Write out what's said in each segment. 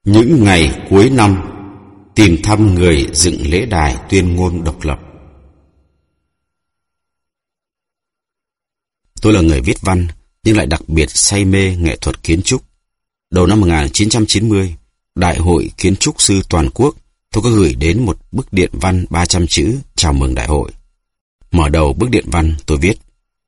Những ngày cuối năm, tìm thăm người dựng lễ đài tuyên ngôn độc lập. Tôi là người viết văn, nhưng lại đặc biệt say mê nghệ thuật kiến trúc. Đầu năm 1990, Đại hội Kiến trúc sư toàn quốc, tôi có gửi đến một bức điện văn 300 chữ chào mừng đại hội. Mở đầu bức điện văn tôi viết: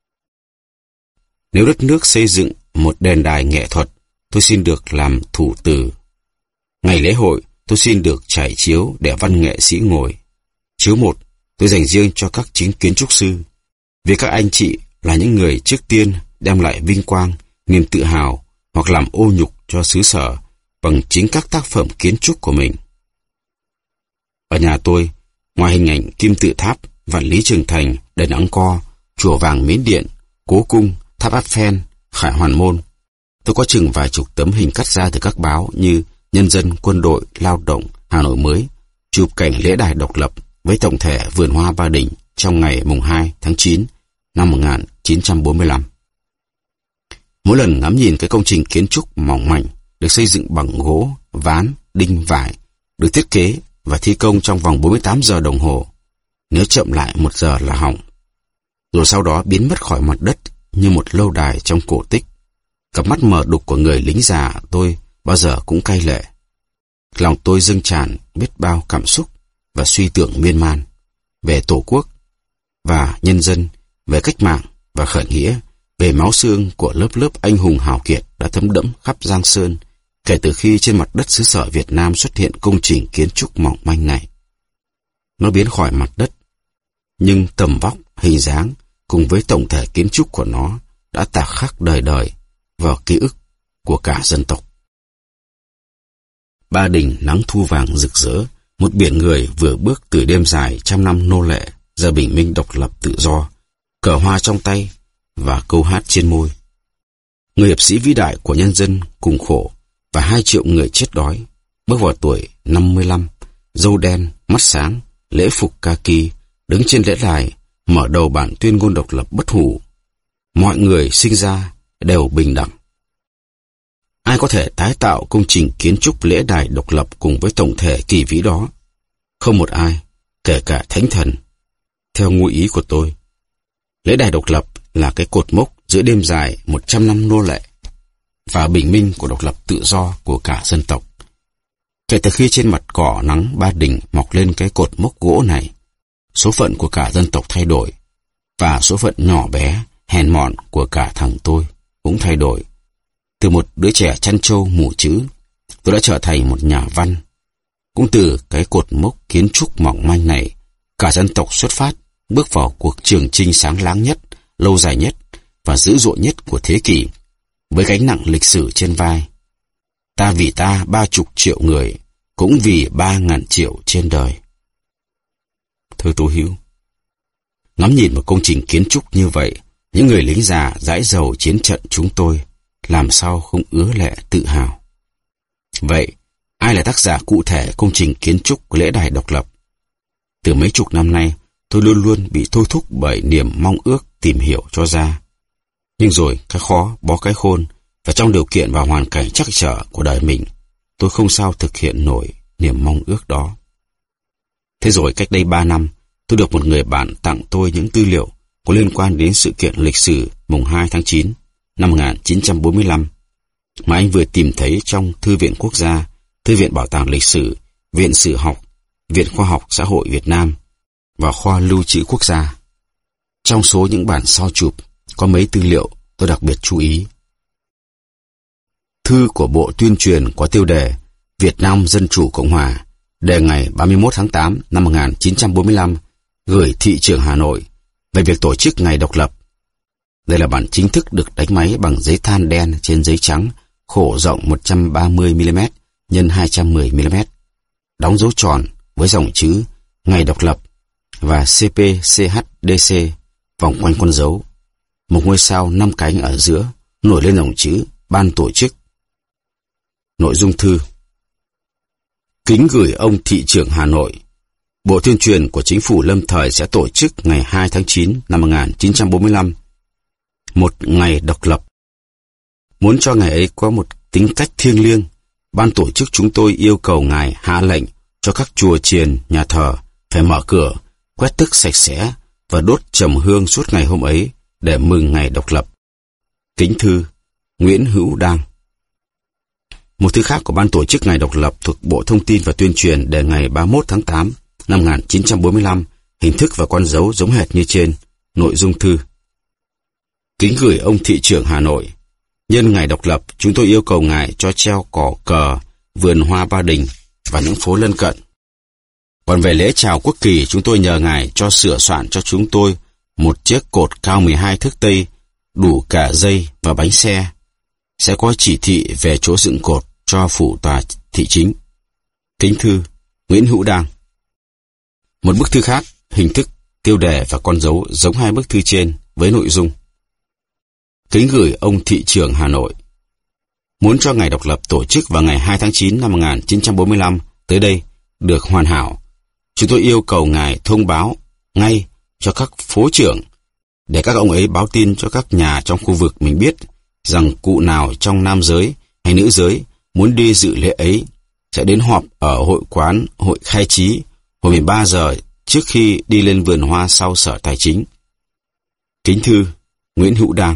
nếu đất nước xây dựng một đền đài nghệ thuật, tôi xin được làm thủ từ. Ngày lễ hội, tôi xin được trải chiếu để văn nghệ sĩ ngồi. Chiếu 1, tôi dành riêng cho các chính kiến trúc sư, vì các anh chị là những người trước tiên đem lại vinh quang, niềm tự hào hoặc làm ô nhục cho xứ sở bằng chính các tác phẩm kiến trúc của mình. Ở nhà tôi, ngoài hình ảnh kim tự tháp, vạn lý trường thành, đền Angkor, chùa vàng Miến Điện, Cố Cung, tháp Eiffel, Khải Hoàn Môn, tôi có chừng vài chục tấm hình cắt ra từ các báo như Nhân dân, Quân đội, Lao động, Hà Nội mới, chụp cảnh lễ đài độc lập với tổng thể vườn hoa Ba Đình trong ngày mùng 2 tháng 9 năm 1945. Mỗi lần ngắm nhìn cái công trình kiến trúc mỏng manh được xây dựng bằng gỗ, ván, đinh, vải, được thiết kế và thi công trong vòng 48 giờ đồng hồ, nếu chậm lại 1 giờ là hỏng, rồi sau đó biến mất khỏi mặt đất như một lâu đài trong cổ tích, cặp mắt mờ đục của người lính già tôi bao giờ cũng cay lệ. Lòng tôi dâng tràn biết bao cảm xúc và suy tưởng miên man về Tổ quốc và nhân dân, về cách mạng và khởi nghĩa, về máu xương của lớp lớp anh hùng hào kiệt đã thấm đẫm khắp Giang Sơn kể từ khi trên mặt đất xứ sở Việt Nam xuất hiện công trình kiến trúc mỏng manh này. Nó biến khỏi mặt đất, nhưng tầm vóc, hình dáng cùng với tổng thể kiến trúc của nó đã tạc khắc đời đời vào ký ức của cả dân tộc. Ba Đình nắng thu vàng rực rỡ, một biển người vừa bước từ đêm dài trăm năm nô lệ giờ bình minh độc lập tự do, cờ hoa trong tay và câu hát trên môi. Người hiệp sĩ vĩ đại của nhân dân cùng khổ và 2 triệu người chết đói, bước vào tuổi 55, râu đen, mắt sáng, lễ phục kaki, đứng trên lễ đài, mở đầu bản tuyên ngôn độc lập bất hủ. Mọi người sinh ra đều bình đẳng. Ai có thể tái tạo công trình kiến trúc lễ đài độc lập cùng với tổng thể kỳ vĩ đó? Không một ai, kể cả thánh thần. Theo ngụ ý của tôi, lễ đài độc lập là cái cột mốc giữa đêm dài 100 năm nô lệ và bình minh của độc lập tự do của cả dân tộc. Kể từ khi trên mặt cỏ nắng Ba Đình mọc lên cái cột mốc gỗ này, số phận của cả dân tộc thay đổi, và số phận nhỏ bé, hèn mọn của cả thằng tôi cũng thay đổi. Từ một đứa trẻ chăn trâu mù chữ, tôi đã trở thành một nhà văn. Cũng từ cái cột mốc kiến trúc mỏng manh này, cả dân tộc xuất phát, bước vào cuộc trường chinh sáng láng nhất, lâu dài nhất và dữ dội nhất của thế kỷ, với gánh nặng lịch sử trên vai. Ta vì ta 30 triệu người, cũng vì 3.000 triệu trên đời. Thưa Tố Hữu, ngắm nhìn một công trình kiến trúc như vậy, những người lính già dãi dầu chiến trận chúng tôi làm sao không ứa lệ tự hào. Vậy, ai là tác giả cụ thể công trình kiến trúc lễ đài độc lập? Từ mấy chục năm nay, tôi luôn luôn bị thôi thúc bởi niềm mong ước tìm hiểu cho ra. Nhưng rồi, cái khó bó cái khôn, và trong điều kiện và hoàn cảnh trắc trở của đời mình, tôi không sao thực hiện nổi niềm mong ước đó. Thế rồi cách đây 3 năm, tôi được một người bạn tặng tôi những tư liệu có liên quan đến sự kiện lịch sử mùng 2 tháng 9 năm 1945 mà anh vừa tìm thấy trong Thư viện Quốc gia, Thư viện Bảo tàng Lịch sử, Viện Sử học, Viện Khoa học Xã hội Việt Nam và Khoa Lưu trữ Quốc gia. Trong số những bản sao chụp có mấy tư liệu tôi đặc biệt chú ý. Thư của Bộ Tuyên truyền có tiêu đề Việt Nam Dân Chủ Cộng Hòa, đề ngày 31 tháng 8 năm 1945, gửi thị trưởng Hà Nội về việc tổ chức ngày độc lập. Đây là bản chính thức được đánh máy bằng giấy than đen trên giấy trắng, khổ rộng 130mm x 210mm, đóng dấu tròn với dòng chữ Ngày độc lập và CPCHDC vòng quanh con dấu. Một ngôi sao 5 cánh ở giữa nổi lên dòng chữ Ban tổ chức. Nội dung thư: kính gửi ông thị trưởng Hà Nội, Bộ Tuyên truyền của Chính phủ lâm thời sẽ tổ chức ngày 2 tháng 9 năm 1945, một ngày độc lập. Muốn cho ngày ấy có một tính cách thiêng liêng, ban tổ chức chúng tôi yêu cầu ngài hạ lệnh cho các chùa chiền, nhà thờ phải mở cửa, quét tước sạch sẽ và đốt trầm hương suốt ngày hôm ấy để mừng ngày độc lập. Kính thư, Nguyễn Hữu Đang. Một thư khác của ban tổ chức ngày độc lập thuộc Bộ Thông tin và Tuyên truyền đề ngày 31 tháng 8 năm 1945, hình thức và con dấu giống hệt như trên. Nội dung thư: Kính gửi ông thị trưởng Hà Nội, nhân ngày độc lập, chúng tôi yêu cầu ngài cho treo cỏ cờ, vườn hoa Ba Đình và những phố lân cận. Còn về lễ chào quốc kỳ, chúng tôi nhờ ngài cho sửa soạn cho chúng tôi một chiếc cột cao 12 thước tây, đủ cả dây và bánh xe. Sẽ có chỉ thị về chỗ dựng cột cho phủ tòa thị chính. Kính thư, Nguyễn Hữu Đang. Một bức thư khác, hình thức, tiêu đề và con dấu giống hai bức thư trên với nội dung: Kính gửi ông thị trưởng Hà Nội, muốn cho ngày độc lập tổ chức vào ngày 2 tháng 9 năm 1945 tới đây được hoàn hảo, chúng tôi yêu cầu ngài thông báo ngay cho các phố trưởng để các ông ấy báo tin cho các nhà trong khu vực mình biết rằng cụ nào trong nam giới hay nữ giới muốn đi dự lễ ấy sẽ đến họp ở hội quán Hội Khai Trí hồi 13 giờ trước khi đi lên vườn hoa sau Sở Tài chính. Kính thư, Nguyễn Hữu Đang.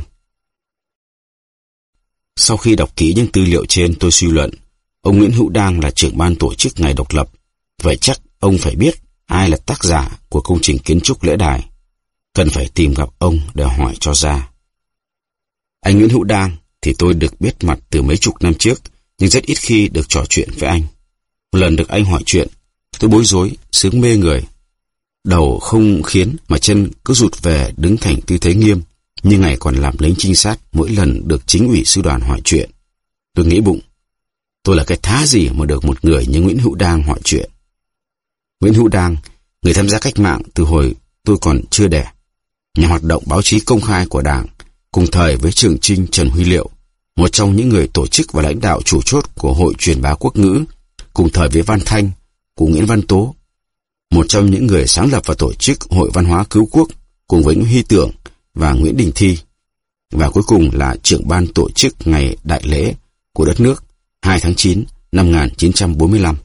Sau khi đọc kỹ những tư liệu trên, tôi suy luận ông Nguyễn Hữu Đang là trưởng ban tổ chức ngày độc lập, vậy chắc ông phải biết ai là tác giả của công trình kiến trúc lễ đài. Cần phải tìm gặp ông để hỏi cho ra. Anh Nguyễn Hữu Đang thì tôi được biết mặt từ mấy chục năm trước, nhưng rất ít khi được trò chuyện với anh. Một lần được anh hỏi chuyện, tôi bối rối, sướng mê người. Đầu không khiến mà chân cứ rụt về đứng thành tư thế nghiêm, như ngày còn làm lính trinh sát mỗi lần được chính ủy sư đoàn hỏi chuyện. Tôi nghĩ bụng, tôi là cái thá gì mà được một người như Nguyễn Hữu Đang hỏi chuyện. Nguyễn Hữu Đang, người tham gia cách mạng từ hồi tôi còn chưa đẻ, nhà hoạt động báo chí công khai của Đảng, cùng thời với Trường Chinh Trần Huy Liệu, một trong những người tổ chức và lãnh đạo chủ chốt của Hội Truyền bá Quốc ngữ, cùng thời với Văn Thanh, của Nguyễn Văn Tố, một trong những người sáng lập và tổ chức Hội Văn hóa Cứu Quốc, cùng với Nguyễn Huy Tưởng và Nguyễn Đình Thi, và cuối cùng là trưởng ban tổ chức ngày đại lễ của đất nước 2 tháng 9 năm 1945.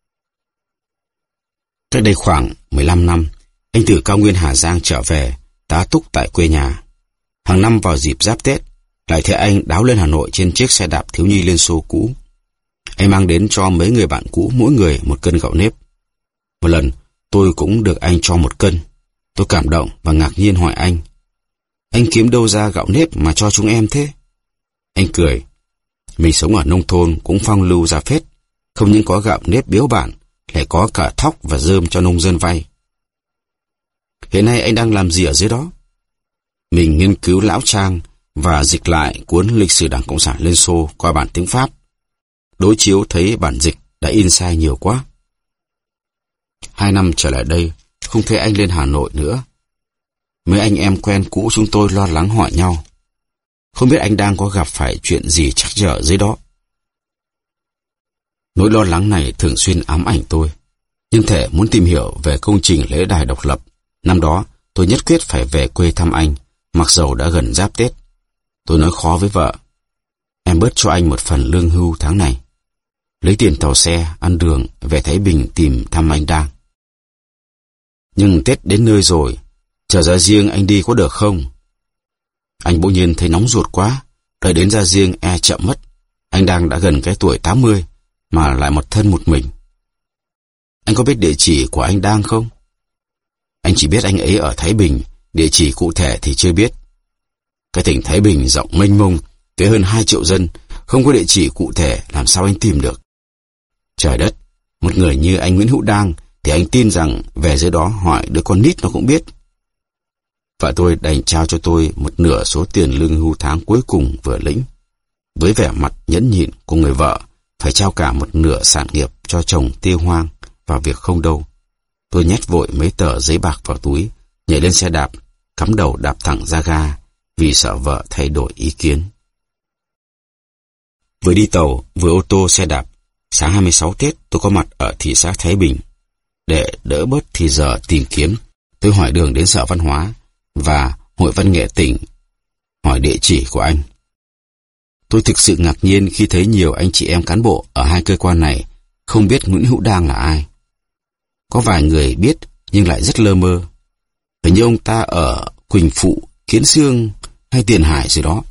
Cách đây khoảng 15 năm, anh từ cao nguyên Hà Giang trở về, tá túc tại quê nhà. Hàng năm vào dịp Giáp Tết, lại thấy anh đáo lên Hà Nội trên chiếc xe đạp thiếu nhi Liên Xô cũ. Anh mang đến cho mấy người bạn cũ mỗi người một cân gạo nếp. Một lần, tôi cũng được anh cho 1 cân. Tôi cảm động và ngạc nhiên hỏi anh kiếm đâu ra gạo nếp mà cho chúng em thế? Anh cười, mình sống ở nông thôn cũng phong lưu ra phết, không những có gạo nếp biếu bản, lại có cả thóc và rơm cho nông dân vay. Hiện nay anh đang làm gì ở dưới đó? Mình nghiên cứu lão trang và dịch lại cuốn lịch sử Đảng Cộng sản Liên Xô qua bản tiếng Pháp. Đối chiếu thấy bản dịch đã in sai nhiều quá. 2 năm trở lại đây, không thấy anh lên Hà Nội nữa. Mấy anh em quen cũ chúng tôi lo lắng hỏi nhau, không biết anh đang có gặp phải chuyện gì trắc trở dưới đó. Nỗi lo lắng này thường xuyên ám ảnh tôi. Nhưng thể muốn tìm hiểu về công trình lễ đài độc lập, năm đó tôi nhất quyết phải về quê thăm anh, mặc dầu đã gần Giáp Tết. Tôi nói khó với vợ, em bớt cho anh một phần lương hưu tháng này, lấy tiền tàu xe, ăn đường về Thái Bình tìm thăm anh Đang. Nhưng Tết đến nơi rồi, trở ra riêng anh đi có được không? Anh bỗng nhiên thấy nóng ruột quá, đợi đến ra riêng e chậm mất. Anh Đang đã gần cái tuổi 80, mà lại một thân một mình. Anh có biết địa chỉ của anh Đang không? Anh chỉ biết anh ấy ở Thái Bình, địa chỉ cụ thể thì chưa biết. Cái tỉnh Thái Bình rộng mênh mông, tới hơn 2 triệu dân, không có địa chỉ cụ thể làm sao anh tìm được. Trời đất, một người như anh Nguyễn Hữu Đang thì anh tin rằng về dưới đó hỏi đứa con nít nó cũng biết. Vợ tôi đành trao cho tôi một nửa số tiền lương hưu tháng cuối cùng vừa lĩnh. Với vẻ mặt nhẫn nhịn của người vợ, phải trao cả một nửa sản nghiệp cho chồng tiêu hoang vào việc không đâu. Tôi nhét vội mấy tờ giấy bạc vào túi, nhảy lên xe đạp, cắm đầu đạp thẳng ra ga, vì sợ vợ thay đổi ý kiến. Vừa đi tàu, vừa ô tô xe đạp, sáng 26 Tết tôi có mặt ở thị xã Thái Bình. Để đỡ bớt thì giờ tìm kiếm, tôi hỏi đường đến Sở Văn hóa và Hội Văn nghệ tỉnh, hỏi địa chỉ của anh. Tôi thực sự ngạc nhiên khi thấy nhiều anh chị em cán bộ ở hai cơ quan này không biết Nguyễn Hữu Đang là ai. Có vài người biết nhưng lại rất lơ mơ. Hình như ông ta ở Quỳnh Phụ, Kiến Xương hay Tiền Hải gì đó.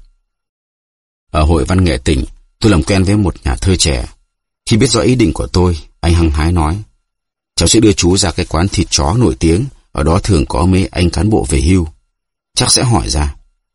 Ở hội văn nghệ tỉnh, tôi làm quen với một nhà thơ trẻ. Khi biết rõ ý định của tôi, anh hăng hái nói: cháu sẽ đưa chú ra cái quán thịt chó nổi tiếng, ở đó thường có mấy anh cán bộ về hưu. Chắc sẽ hỏi ra.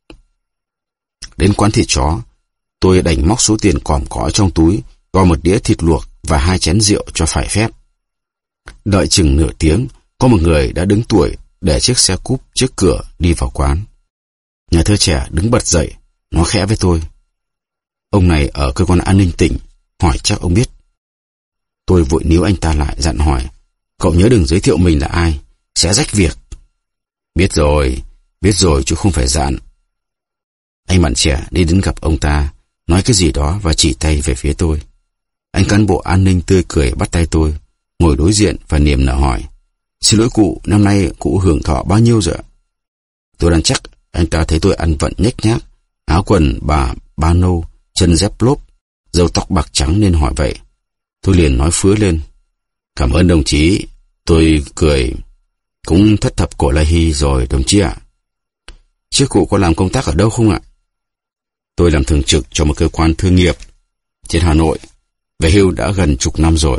Đến quán thịt chó, tôi đành móc số tiền còm cõi trong túi, gọi một đĩa thịt luộc và 2 chén rượu cho phải phép. Đợi chừng nửa tiếng, có một người đã đứng tuổi để chiếc xe cúp trước cửa đi vào quán. Nhà thơ trẻ đứng bật dậy, nói khẽ với tôi: ông này ở cơ quan an ninh tỉnh, hỏi chắc ông biết. Tôi vội níu anh ta lại, dặn hỏi: cậu nhớ đừng giới thiệu mình là ai, sẽ rách việc. Biết rồi, chú không phải dặn. Anh bạn trẻ đi đến gặp ông ta, nói cái gì đó và chỉ tay về phía tôi. Anh cán bộ an ninh tươi cười bắt tay tôi, ngồi đối diện và niềm nở hỏi: xin lỗi cụ, năm nay cụ hưởng thọ bao nhiêu rồi ạ? Tôi đoán chắc anh ta thấy tôi ăn vận nhếch nhác, áo quần ba nâu, chân dép lốp, râu tóc bạc trắng nên hỏi vậy. Tôi liền nói phứa lên: cảm ơn đồng chí. Tôi cười: cũng thất thập cổ lai hy rồi đồng chí ạ. Trước cụ có làm công tác ở đâu không ạ? Tôi làm thường trực cho một cơ quan thương nghiệp trên Hà Nội, về hưu đã gần chục năm rồi.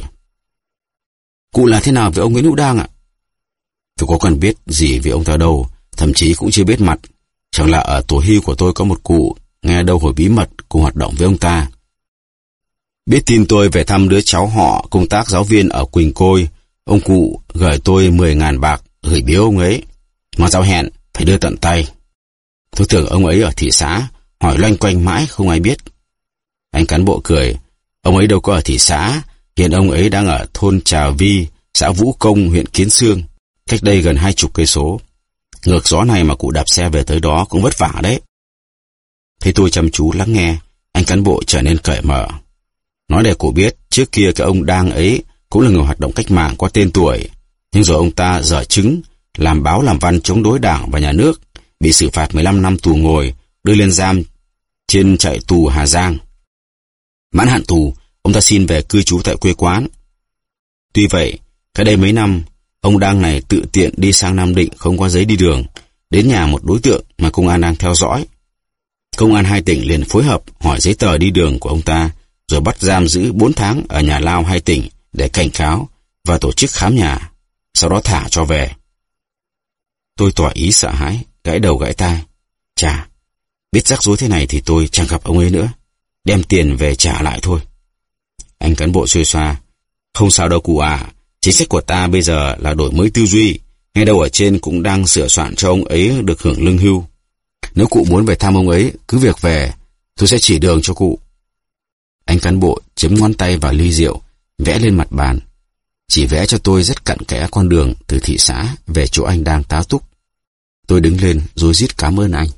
Cụ là thế nào với ông Nguyễn Hữu Đang ạ? Tôi có cần biết gì về ông ta đâu, thậm chí cũng chưa biết mặt. Chẳng là ở tổ hưu của tôi có một cụ nghe đâu hồi bí mật cùng hoạt động với ông ta. Biết tin tôi về thăm đứa cháu họ công tác giáo viên ở Quỳnh Côi, ông cụ gửi tôi 10.000 bạc gửi biếu ông ấy, mà giao hẹn phải đưa tận tay. Tôi tưởng ông ấy ở thị xã, hỏi loanh quanh mãi không ai biết. Anh cán bộ cười: ông ấy đâu có ở thị xã, hiện ông ấy đang ở thôn Trà Vi, xã Vũ Công, huyện Kiến Xương, cách đây gần 20 cây số. Ngược gió này mà cụ đạp xe về tới đó cũng vất vả đấy. Thấy tôi chăm chú lắng nghe, anh cán bộ trở nên cởi mở. Nói để cụ biết, trước kia cái ông Đang ấy cũng là người hoạt động cách mạng có tên tuổi, nhưng rồi ông ta dở chứng, làm báo làm văn chống đối đảng và nhà nước, bị xử phạt 15 năm tù ngồi, đưa lên giam trên trại tù Hà Giang. Mãn hạn tù, ông ta xin về cư trú tại quê quán. Tuy vậy, cách đây mấy năm, ông Đang này tự tiện đi sang Nam Định không có giấy đi đường, đến nhà một đối tượng mà công an đang theo dõi. Công an 2 tỉnh liền phối hợp hỏi giấy tờ đi đường của ông ta, rồi bắt giam giữ 4 tháng ở nhà lao 2 tỉnh để cảnh cáo và tổ chức khám nhà, sau đó thả cho về. Tôi tỏ ý sợ hãi, gãi đầu gãi tai. Chà, biết rắc rối thế này thì tôi chẳng gặp ông ấy nữa, đem tiền về trả lại thôi. Anh cán bộ xuôi xoa: không sao đâu cụ à, chính sách của ta bây giờ là đổi mới tư duy, ngay đâu ở trên cũng đang sửa soạn cho ông ấy được hưởng lương hưu. Nếu cụ muốn về thăm ông ấy, cứ việc về, tôi sẽ chỉ đường cho cụ. Anh cán bộ chấm ngón tay vào ly rượu, vẽ lên mặt bàn, chỉ vẽ cho tôi rất cặn kẽ con đường từ thị xã về chỗ anh đang tá túc. Tôi đứng lên rối rít cảm ơn anh.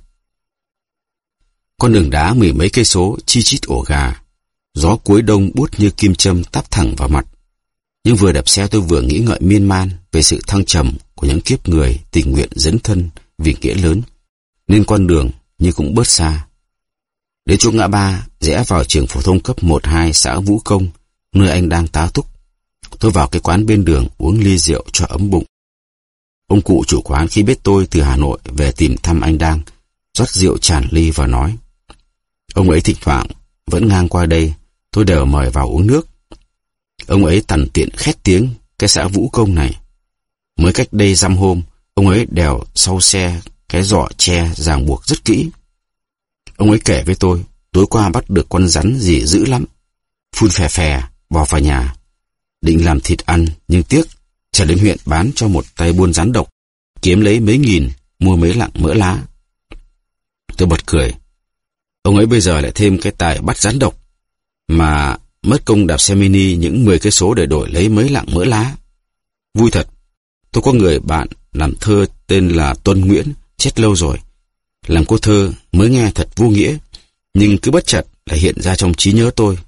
Con đường đá 10 mấy cây số chi chít ổ gà, gió cuối đông buốt như kim châm tắp thẳng vào mặt. Nhưng vừa đạp xe tôi vừa nghĩ ngợi miên man về sự thăng trầm của những kiếp người tình nguyện dấn thân vì nghĩa lớn, nên con đường như cũng bớt xa. Đến chỗ ngã ba rẽ vào trường phổ thông cấp 1-2 xã Vũ Công, nơi anh đang tá túc. Tôi vào cái quán bên đường uống ly rượu cho ấm bụng. Ông cụ chủ quán khi biết tôi từ Hà Nội về tìm thăm anh Đang, rót rượu tràn ly và nói: ông ấy thỉnh thoảng vẫn ngang qua đây, tôi đều mời vào uống nước. Ông ấy tằn tiện khét tiếng cái xã Vũ Công này. Mới cách đây dăm hôm, ông ấy đèo sau xe cái giỏ tre ràng buộc rất kỹ. Ông ấy kể với tôi, tối qua bắt được con rắn gì dữ lắm, phun phè phè, bò vào nhà. Định làm thịt ăn, nhưng tiếc, trở đến huyện bán cho một tay buôn rắn độc, kiếm lấy mấy nghìn, mua mấy lạng mỡ lá. Tôi bật cười. Ông ấy bây giờ lại thêm cái tài bắt rắn độc, mà mất công đạp xe mini những 10 cây số để đổi lấy mấy lạng mỡ lá. Vui thật. Tôi có người bạn làm thơ tên là Tuân Nguyễn, chết lâu rồi. Làm cô thơ mới nghe thật vô nghĩa, nhưng cứ bất chợt lại hiện ra trong trí nhớ tôi.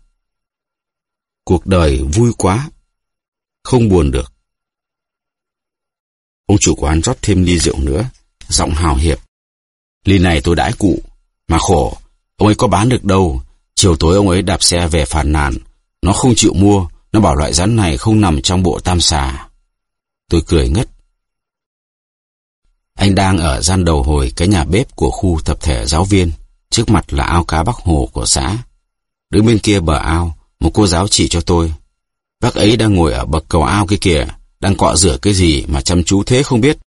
Cuộc đời vui quá, không buồn được. Ông chủ quán rót thêm ly rượu nữa, giọng hào hiệp. Ly này tôi đãi cụ, mà khổ, ông ấy có bán được đâu, Chiều tối ông ấy đạp xe về phàn nàn. Nó không chịu mua, nó bảo loại rắn này không nằm trong bộ tam xà. Tôi cười ngất. Anh đang ở gian đầu hồi cái nhà bếp của khu tập thể giáo viên. Trước mặt là ao cá Bắc Hồ của xã. Đứng bên kia bờ ao, một cô giáo chỉ cho tôi. Bác ấy đang ngồi ở bậc cầu ao kia kìa, đang cọ rửa cái gì mà chăm chú thế không biết.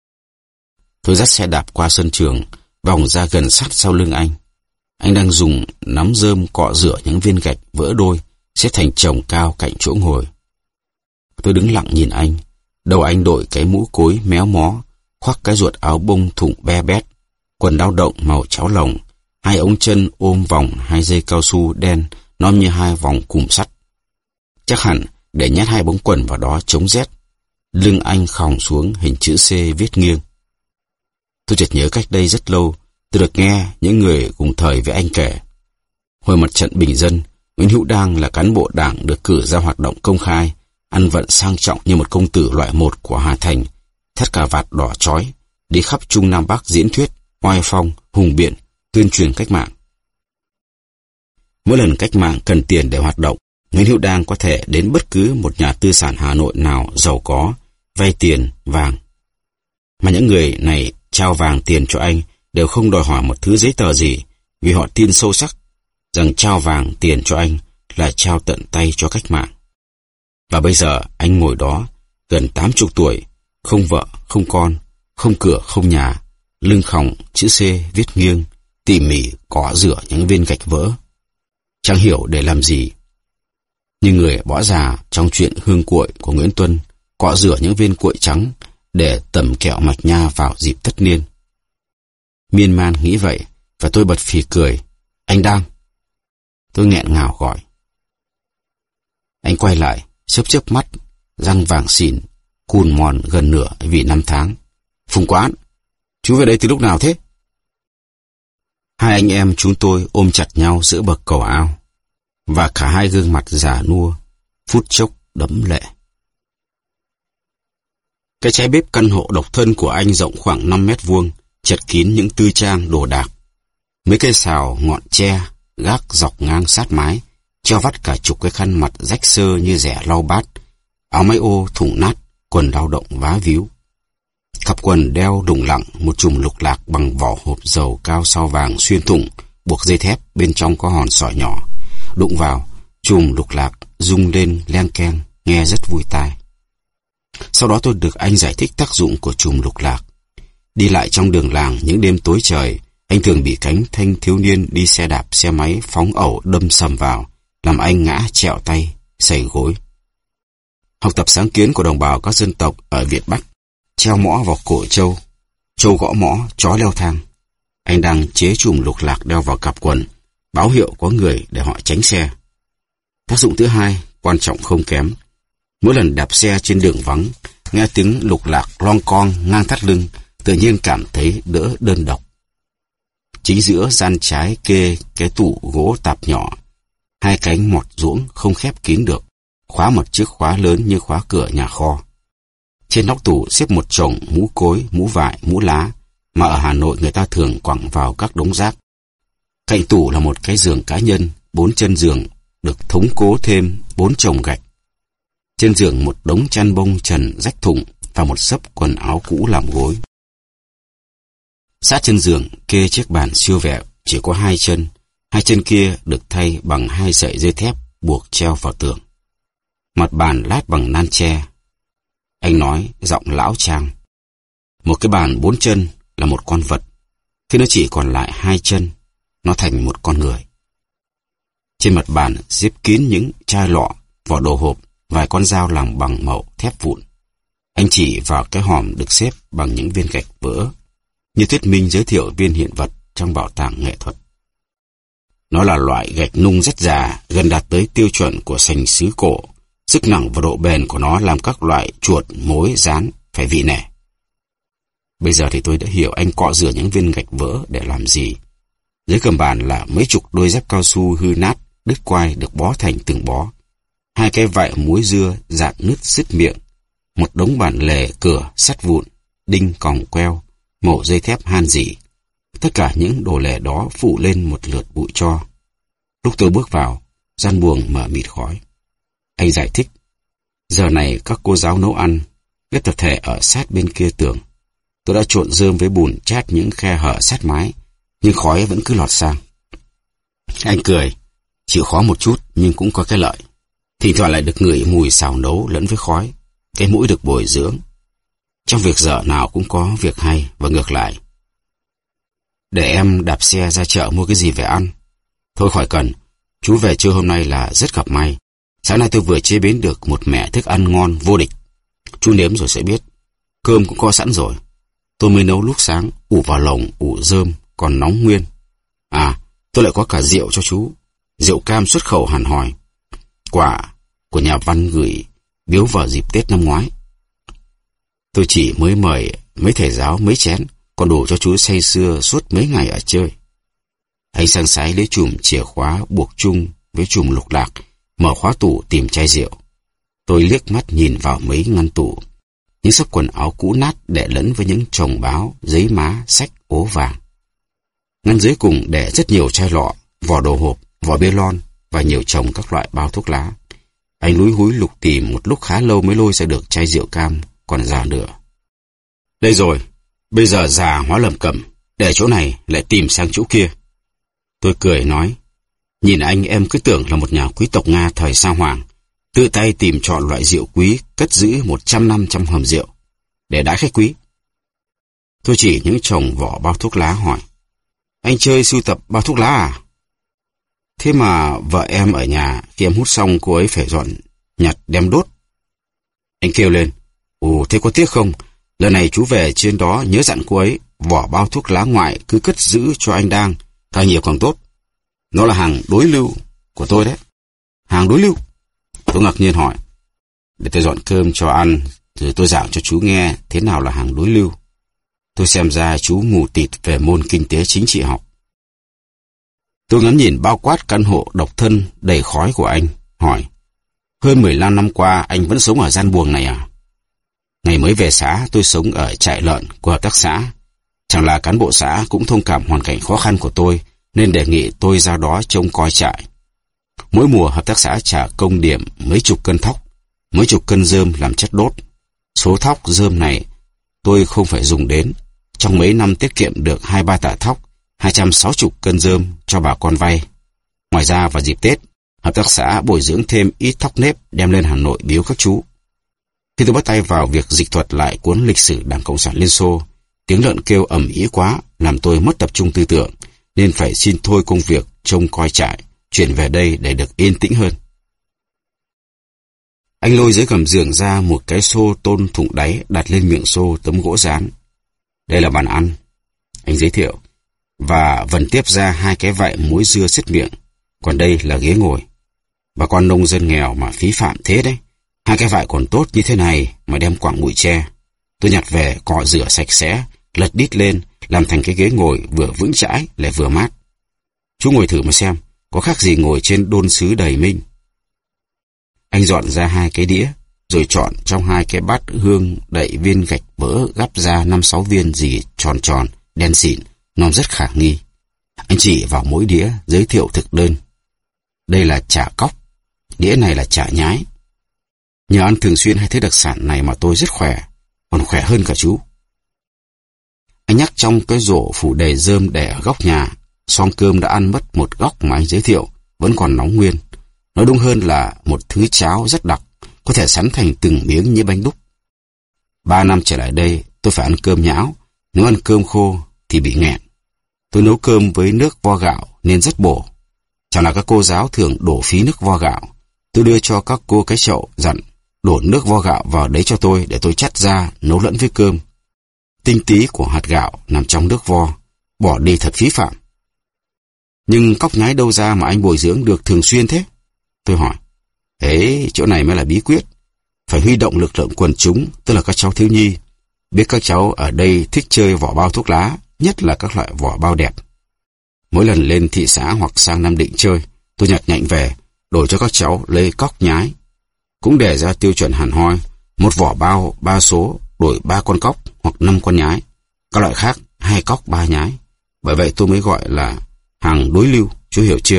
Tôi dắt xe đạp qua sân trường, vòng ra gần sát sau lưng anh. Anh đang dùng nắm rơm cọ rửa những viên gạch vỡ đôi, xếp thành chồng cao cạnh chỗ ngồi. Tôi đứng lặng nhìn anh. Đầu anh đội cái mũ cối méo mó, khoác cái ruột áo bông thụng be bét, quần lao động màu cháo lồng, hai ống chân ôm vòng hai dây cao su đen nom như hai vòng cùm sắt. Chắc hẳn để nhét hai bóng quần vào đó chống rét. Lưng anh khòng xuống hình chữ C viết nghiêng. Tôi chợt nhớ cách đây rất lâu, tôi được nghe những người cùng thời với anh kể. Hồi mặt trận bình dân, Nguyễn Hữu Đang là cán bộ đảng được cử ra hoạt động công khai, ăn vận sang trọng như một công tử loại 1 của Hà Thành, thắt cà vạt đỏ chói, đi khắp Trung Nam Bắc diễn thuyết, oai phong, hùng biện, tuyên truyền cách mạng. Mỗi lần cách mạng cần tiền để hoạt động, Nguyễn Hữu Đang có thể đến bất cứ một nhà tư sản Hà Nội nào giàu có, vay tiền, vàng. Mà những người này trao vàng tiền cho anh đều không đòi hỏi một thứ giấy tờ gì, vì họ tin sâu sắc rằng trao vàng tiền cho anh là trao tận tay cho cách mạng. Và bây giờ anh ngồi đó, gần 80 tuổi, không vợ, không con, không cửa, không nhà, lưng khòng chữ C viết nghiêng, tỉ mỉ cọ rửa những viên gạch vỡ. Chẳng hiểu để làm gì. Như người bỏ già trong chuyện Hương Cuội của Nguyễn Tuân, cọ rửa những viên cuội trắng để tẩm kẹo mạch nha vào dịp tất niên. Miên man nghĩ vậy, và tôi bật phì cười. Anh Đang. Tôi nghẹn ngào gọi. Anh quay lại, chớp mắt, răng vàng xỉn, cùn mòn gần nửa vì năm tháng. Phùng Quán, chú về đây từ lúc nào thế? Hai anh em chúng tôi ôm chặt nhau giữa bậc cầu ao, và cả hai gương mặt già nua, phút chốc đẫm lệ. Cái trái bếp căn hộ độc thân của anh rộng khoảng 5 mét vuông, chật kín những tư trang đồ đạc. Mấy cây xào ngọn tre gác dọc ngang sát mái, treo vắt cả chục cái khăn mặt rách xơ như rẻ lau bát, áo máy ô thủng nát, quần lao động vá víu. Cặp quần đeo đùng lặng một chùm lục lạc bằng vỏ hộp dầu cao sao vàng xuyên thủng, buộc dây thép bên trong có hòn sỏi nhỏ. Đụng vào, chùm lục lạc rung lên len keng, nghe rất vui tai. Sau đó tôi được anh giải thích tác dụng của chùm lục lạc. Đi lại trong đường làng những đêm tối trời, anh thường bị cánh thanh thiếu niên đi xe đạp xe máy phóng ẩu đâm sầm vào, làm anh ngã trẹo tay, sẩy gối. Học tập sáng kiến của đồng bào các dân tộc ở Việt Bắc, treo mõ vào cổ trâu, trâu gõ mõ, chó leo thang. Anh đang chế chùm lục lạc đeo vào cặp quần, báo hiệu có người để họ tránh xe. Tác dụng thứ hai, quan trọng không kém. Mỗi lần đạp xe trên đường vắng, nghe tiếng lục lạc lon con ngang thắt lưng, tự nhiên cảm thấy đỡ đơn độc. Chính giữa gian trái kê cái tủ gỗ tạp nhỏ, hai cánh mọt ruỗng không khép kín được, khóa một chiếc khóa lớn như khóa cửa nhà kho. Trên nóc tủ xếp một chồng mũ cối, mũ vải, mũ lá mà ở Hà Nội người ta thường quẳng vào các đống rác. Cạnh tủ là một cái giường cá nhân, 4 chân giường được thống cố thêm 4 chồng gạch. Trên giường một đống chăn bông trần rách thủng và một xấp quần áo cũ làm gối. Sát chân giường kê chiếc bàn siêu vẹo, chỉ có 2 chân kia được thay bằng 2 sợi dây thép buộc treo vào tường. Mặt bàn lát bằng nan tre. Anh nói giọng lão trang. Một cái bàn 4 chân là một con vật, khi nó chỉ còn lại 2 chân, nó thành một con người. Trên mặt bàn xếp kín những chai lọ, vỏ đồ hộp, vài con dao làm bằng màu thép vụn. Anh chỉ vào cái hòm được xếp bằng những viên gạch vỡ, như thuyết minh giới thiệu viên hiện vật trong bảo tàng nghệ thuật. Nó là loại gạch nung rất già, gần đạt tới tiêu chuẩn của sành xứ cổ. Sức nặng và độ bền của nó làm các loại chuột, mối, dán phải vị nể. Bây giờ thì tôi đã hiểu anh cọ rửa những viên gạch vỡ để làm gì. Dưới gầm bàn là mấy chục đôi dép cao su hư nát, đứt quai được bó thành từng bó. 2 cái vại muối dưa dạn nứt sứt miệng. Một đống bản lề, cửa, sắt vụn, đinh còng queo, mẩu dây thép han rỉ. Tất cả những đồ lề đó phủ lên một lượt bụi tro. Lúc tôi bước vào, gian buồng mở mịt khói. Anh giải thích, giờ này các cô giáo nấu ăn, bếp tập thể ở sát bên kia tường. Tôi đã trộn rơm với bùn chát những khe hở sát mái, nhưng khói vẫn cứ lọt sang. Anh cười, chịu khó một chút nhưng cũng có cái lợi. Thỉnh thoảng lại được ngửi mùi xào nấu lẫn với khói, cái mũi được bồi dưỡng. Trong việc dở nào cũng có việc hay và ngược lại. Để em đạp xe ra chợ mua cái gì về ăn? Thôi khỏi cần, chú về trưa hôm nay là rất gặp may. Sáng nay tôi vừa chế biến được một mẻ thức ăn ngon vô địch. Chú nếm rồi sẽ biết. Cơm cũng có sẵn rồi. Tôi mới nấu lúc sáng, ủ vào lồng, ủ rơm, còn nóng nguyên. À, tôi lại có cả rượu cho chú. Rượu cam xuất khẩu hẳn hòi. Quả của nhà văn gửi biếu vào dịp Tết năm ngoái. Tôi chỉ mới mời mấy thầy giáo mấy chén, còn đủ cho chú say sưa suốt mấy ngày ở chơi. Anh sang sái lấy chùm chìa khóa buộc chung với chùm lục lạc, mở khóa tủ tìm chai rượu. Tôi liếc mắt nhìn vào mấy ngăn tủ. Những sấp quần áo cũ nát để lẫn với những chồng báo, giấy má, sách, ố vàng. Ngăn dưới cùng để rất nhiều chai lọ, vỏ đồ hộp, vỏ bia lon và nhiều chồng các loại bao thuốc lá. Anh lúi húi lục tìm một lúc khá lâu mới lôi ra được chai rượu cam còn già nửa. Đây rồi, bây giờ già hóa lầm cẩm, để chỗ này lại tìm sang chỗ kia. Tôi cười nói, nhìn anh em cứ tưởng là một nhà quý tộc Nga thời Sa Hoàng, tự tay tìm chọn loại rượu quý cất giữ 100 năm trong hầm rượu, để đãi khách quý. Tôi chỉ những chồng vỏ bao thuốc lá hỏi, anh chơi sưu tập bao thuốc lá à? Thế mà vợ em ở nhà, khi em hút xong cô ấy phải dọn nhặt đem đốt. Anh kêu lên, ồ thế có tiếc không? Lần này chú về trên đó nhớ dặn cô ấy, vỏ bao thuốc lá ngoại cứ cất giữ cho anh đang, càng nhiều càng tốt. Nó là hàng đối lưu của tôi đấy. Hàng đối lưu? Tôi ngạc nhiên hỏi, để tôi dọn cơm cho ăn, rồi tôi giảng cho chú nghe thế nào là hàng đối lưu. Tôi xem ra chú mù tịt về môn kinh tế chính trị học. Tôi ngắm nhìn bao quát căn hộ độc thân đầy khói của anh, hỏi, hơn 15 năm qua anh vẫn sống ở gian buồng này à? Ngày mới về xã tôi sống ở trại lợn của hợp tác xã. Chẳng là cán bộ xã cũng thông cảm hoàn cảnh khó khăn của tôi nên đề nghị tôi ra đó trông coi trại. Mỗi mùa hợp tác xã trả công điểm mấy chục cân thóc, mấy chục cân rơm làm chất đốt. Số thóc rơm này tôi không phải dùng đến. Trong mấy năm tiết kiệm được 2-3 tạ thóc, 260 cân rơm cho bà con vay. Ngoài ra vào dịp Tết, hợp tác xã bồi dưỡng thêm ít thóc nếp đem lên Hà Nội biếu các chú. Khi tôi bắt tay vào việc dịch thuật lại cuốn lịch sử Đảng Cộng sản Liên Xô, tiếng lợn kêu ầm ĩ quá làm tôi mất tập trung tư tưởng, nên phải xin thôi công việc trông coi trại, chuyển về đây để được yên tĩnh hơn. Anh lôi dưới gầm giường ra một cái xô tôn thủng đáy đặt lên miệng xô tấm gỗ dán. Đây là bàn ăn, anh giới thiệu, và vần tiếp ra 2 cái vại muối dưa xít miệng, còn đây là ghế ngồi. Bà con nông dân nghèo mà phí phạm thế đấy, 2 cái vại còn tốt như thế này mà đem quặng bụi tre. Tôi nhặt về cọ rửa sạch sẽ, lật đít lên, làm thành cái ghế ngồi vừa vững chãi lại vừa mát. Chú ngồi thử mà xem, có khác gì ngồi trên đôn sứ đầy minh. Anh dọn ra 2 cái đĩa, rồi chọn trong 2 cái bát hương đậy viên gạch vỡ gắp ra 5-6 viên gì tròn tròn, đen xịn, nó rất khả nghi. Anh chỉ vào mỗi đĩa, giới thiệu thực đơn. Đây là chả cóc, đĩa này là chả nhái. Nhờ ăn thường xuyên hay thứ đặc sản này mà tôi rất khỏe, còn khỏe hơn cả chú. Anh nhắc trong cái rổ phủ đầy rơm để ở góc nhà, xong cơm đã ăn mất một góc mà anh giới thiệu, vẫn còn nóng nguyên. Nói đúng hơn là một thứ cháo rất đặc, có thể sắn thành từng miếng như bánh đúc. 3 năm trở lại đây, tôi phải ăn cơm nhão, nếu ăn cơm khô thì bị nghẹn. Tôi nấu cơm với nước vo gạo nên rất bổ. Chẳng là các cô giáo thường đổ phí nước vo gạo. Tôi đưa cho các cô cái chậu dặn, đổ nước vo gạo vào đấy cho tôi để tôi chắt ra nấu lẫn với cơm. Tinh tí của hạt gạo nằm trong nước vo, bỏ đi thật phí phạm. Nhưng cóc nhái đâu ra mà anh bồi dưỡng được thường xuyên thế? Tôi hỏi. Thế chỗ này mới là bí quyết. Phải huy động lực lượng quần chúng, tức là các cháu thiếu nhi. Biết các cháu ở đây thích chơi vỏ bao thuốc lá, nhất là các loại vỏ bao đẹp. Mỗi lần lên thị xã hoặc sang Nam Định chơi, tôi nhặt nhạnh về, đổi cho các cháu lấy cóc nhái. Cũng để ra tiêu chuẩn hẳn hoi, một vỏ bao 3 số đổi 3 con cóc hoặc 5 con nhái. Các loại khác 2 cóc 3 nhái. Bởi vậy tôi mới gọi là hàng đối lưu, chú hiểu chưa?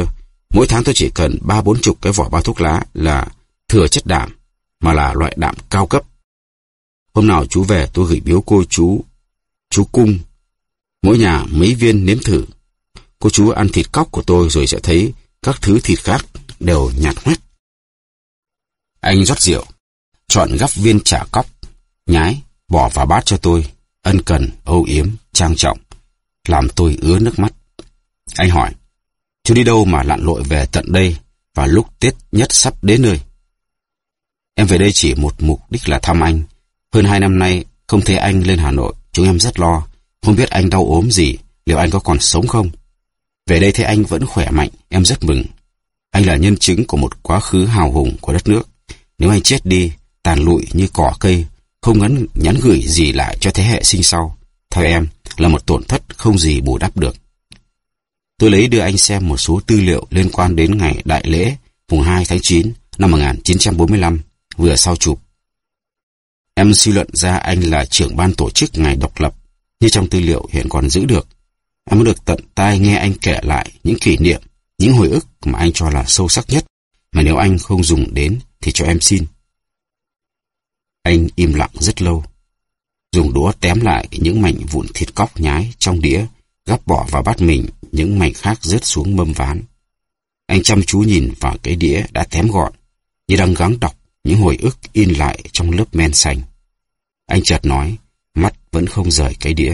Mỗi tháng tôi chỉ cần 30-40 cái vỏ bao thuốc lá là thừa chất đạm, mà là loại đạm cao cấp. Hôm nào chú về tôi gửi biếu cô chú Cung, mỗi nhà mấy viên nếm thử. Cô chú ăn thịt cóc của tôi rồi sẽ thấy các thứ thịt khác đều nhạt hoét. Anh rót rượu, chọn gắp viên chả cóc, nhái, bỏ vào bát cho tôi, ân cần, âu yếm, trang trọng, làm tôi ứa nước mắt. Anh hỏi, chú đi đâu mà lặn lội về tận đây vào lúc Tết nhất sắp đến nơi? Em về đây chỉ một mục đích là thăm anh. Hơn 2 năm nay không thấy anh lên Hà Nội, chúng em rất lo, không biết anh đau ốm gì, liệu anh có còn sống không? Về đây thấy anh vẫn khỏe mạnh, em rất mừng. Anh là nhân chứng của một quá khứ hào hùng của đất nước. Nếu anh chết đi, tàn lụi như cỏ cây, không nhắn gửi gì lại cho thế hệ sinh sau, theo em là một tổn thất không gì bù đắp được. Tôi lấy đưa anh xem một số tư liệu liên quan đến ngày đại lễ mùng 2 tháng 9 năm 1945, vừa sau chụp. Em suy luận ra anh là trưởng ban tổ chức ngày độc lập, như trong tư liệu hiện còn giữ được. Em muốn được tận tai nghe anh kể lại những kỷ niệm, những hồi ức mà anh cho là sâu sắc nhất, mà nếu anh không dùng đến thì cho em xin. Anh im lặng rất lâu, dùng đũa tém lại những mảnh vụn thịt cóc nhái trong đĩa, gắp bỏ vào bát mình, những mảnh khác rớt xuống mâm ván. Anh chăm chú nhìn vào cái đĩa đã tém gọn, như đang gắng đọc những hồi ức in lại trong lớp men xanh. Anh chợt nói, mắt vẫn không rời cái đĩa.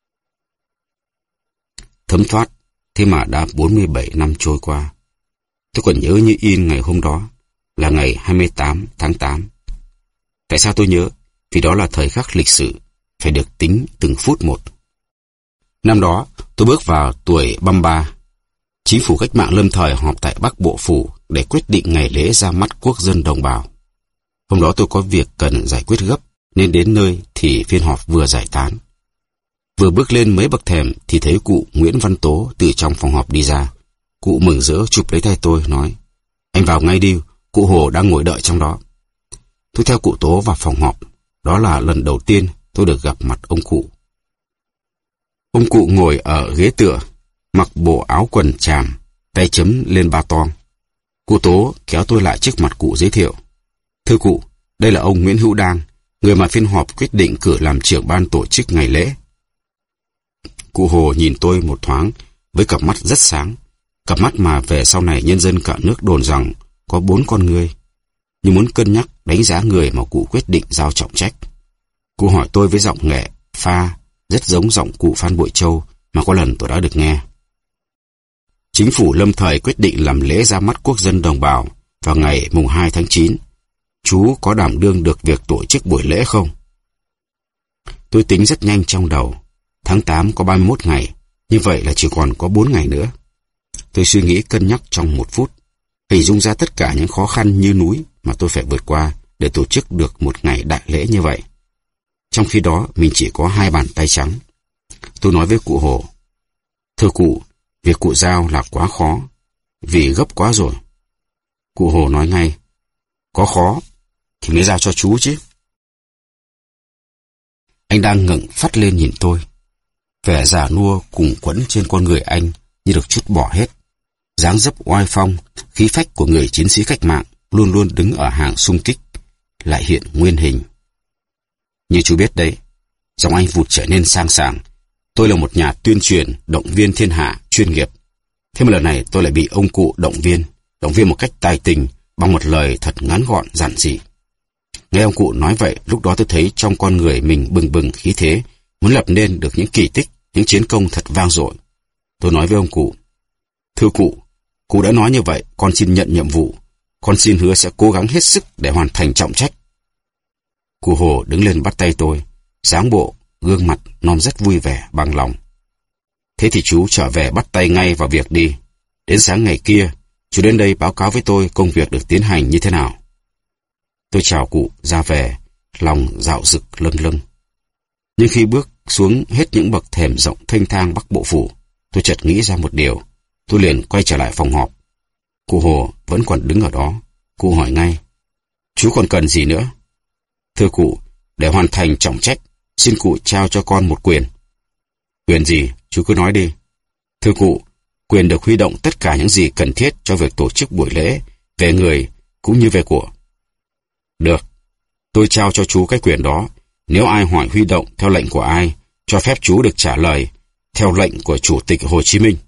Thấm thoát, thế mà đã 47 năm trôi qua. Tôi còn nhớ như in ngày hôm đó, là ngày 28 tháng 8. Tại sao tôi nhớ? Vì đó là thời khắc lịch sử, phải được tính từng phút một. Năm đó, tôi bước vào tuổi 33. Chính phủ cách mạng lâm thời họp tại Bắc Bộ Phủ để quyết định ngày lễ ra mắt quốc dân đồng bào. Hôm đó tôi có việc cần giải quyết gấp, nên đến nơi thì phiên họp vừa giải tán. Vừa bước lên mấy bậc thềm thì thấy cụ Nguyễn Văn Tố từ trong phòng họp đi ra. Cụ mừng rỡ chụp lấy tay tôi, nói, anh vào ngay đi, cụ Hồ đang ngồi đợi trong đó. Tôi theo cụ Tố vào phòng họp. Đó là lần đầu tiên tôi được gặp mặt ông cụ. Ông cụ ngồi ở ghế tựa, mặc bộ áo quần tràm, tay chấm lên ba toang. Cụ Tố kéo tôi lại trước mặt cụ giới thiệu. Thưa cụ, đây là ông Nguyễn Hữu Đang, người mà phiên họp quyết định cử làm trưởng ban tổ chức ngày lễ. Cụ Hồ nhìn tôi một thoáng với cặp mắt rất sáng, cặp mắt mà về sau này nhân dân cả nước đồn rằng có 4 con ngươi, như muốn cân nhắc đánh giá người mà cụ quyết định giao trọng trách. Cụ hỏi tôi với giọng nghệ, pha, rất giống giọng cụ Phan Bội Châu mà có lần tôi đã được nghe. Chính phủ lâm thời quyết định làm lễ ra mắt quốc dân đồng bào vào ngày mùng 2 tháng 9. Chú có đảm đương được việc tổ chức buổi lễ không? Tôi tính rất nhanh trong đầu. Tháng 8 có 31 ngày, như vậy là chỉ còn có 4 ngày nữa. Tôi suy nghĩ cân nhắc trong 1 phút, hình dung ra tất cả những khó khăn như núi mà tôi phải vượt qua để tổ chức được một ngày đại lễ như vậy. Trong khi đó, mình chỉ có 2 bàn tay trắng. Tôi nói với cụ Hồ, thưa cụ, việc cụ giao là quá khó, vì gấp quá rồi. Cụ Hồ nói ngay, có khó thì mới giao cho chú chứ. Anh đang ngẩng phát lên nhìn tôi. Vẻ già nua cùng quẫn trên con người anh như được trút bỏ hết. Dáng dấp oai phong, khí phách của người chiến sĩ cách mạng luôn luôn đứng ở hàng xung kích, lại hiện nguyên hình. Như chú biết đấy, giọng anh vụt trở nên sang sảng. Tôi là một nhà tuyên truyền, động viên thiên hạ, chuyên nghiệp. Thế mà lần này tôi lại bị ông cụ động viên một cách tài tình, bằng một lời thật ngắn gọn, giản dị. Nghe ông cụ nói vậy, lúc đó tôi thấy trong con người mình bừng bừng khí thế, muốn lập nên được những kỳ tích, những chiến công thật vang dội. Tôi nói với ông cụ, thưa cụ đã nói như vậy, con xin nhận nhiệm vụ, con xin hứa sẽ cố gắng hết sức để hoàn thành trọng trách. Cụ Hồ đứng lên bắt tay tôi, dáng bộ, gương mặt non rất vui vẻ, bằng lòng. Thế thì chú trở về bắt tay ngay vào việc đi. Đến sáng ngày kia, chú đến đây báo cáo với tôi công việc được tiến hành như thế nào. Tôi chào cụ ra về, lòng dạo dực lâng lâng. Nhưng khi bước xuống hết những bậc thềm rộng thênh thang Bắc Bộ Phủ, tôi chợt nghĩ ra một điều. Tôi liền quay trở lại phòng họp. Cụ Hồ vẫn còn đứng ở đó. Cụ hỏi ngay, chú còn cần gì nữa? Thưa cụ, để hoàn thành trọng trách, xin cụ trao cho con một quyền. Quyền gì? Chú cứ nói đi. Thưa cụ, Quyền được huy động tất cả những gì cần thiết cho việc tổ chức buổi lễ, về người cũng như về của. Được, tôi trao cho chú cái quyền đó. Nếu ai hỏi huy động theo lệnh của ai, cho phép chú được trả lời theo lệnh của Chủ tịch Hồ Chí Minh.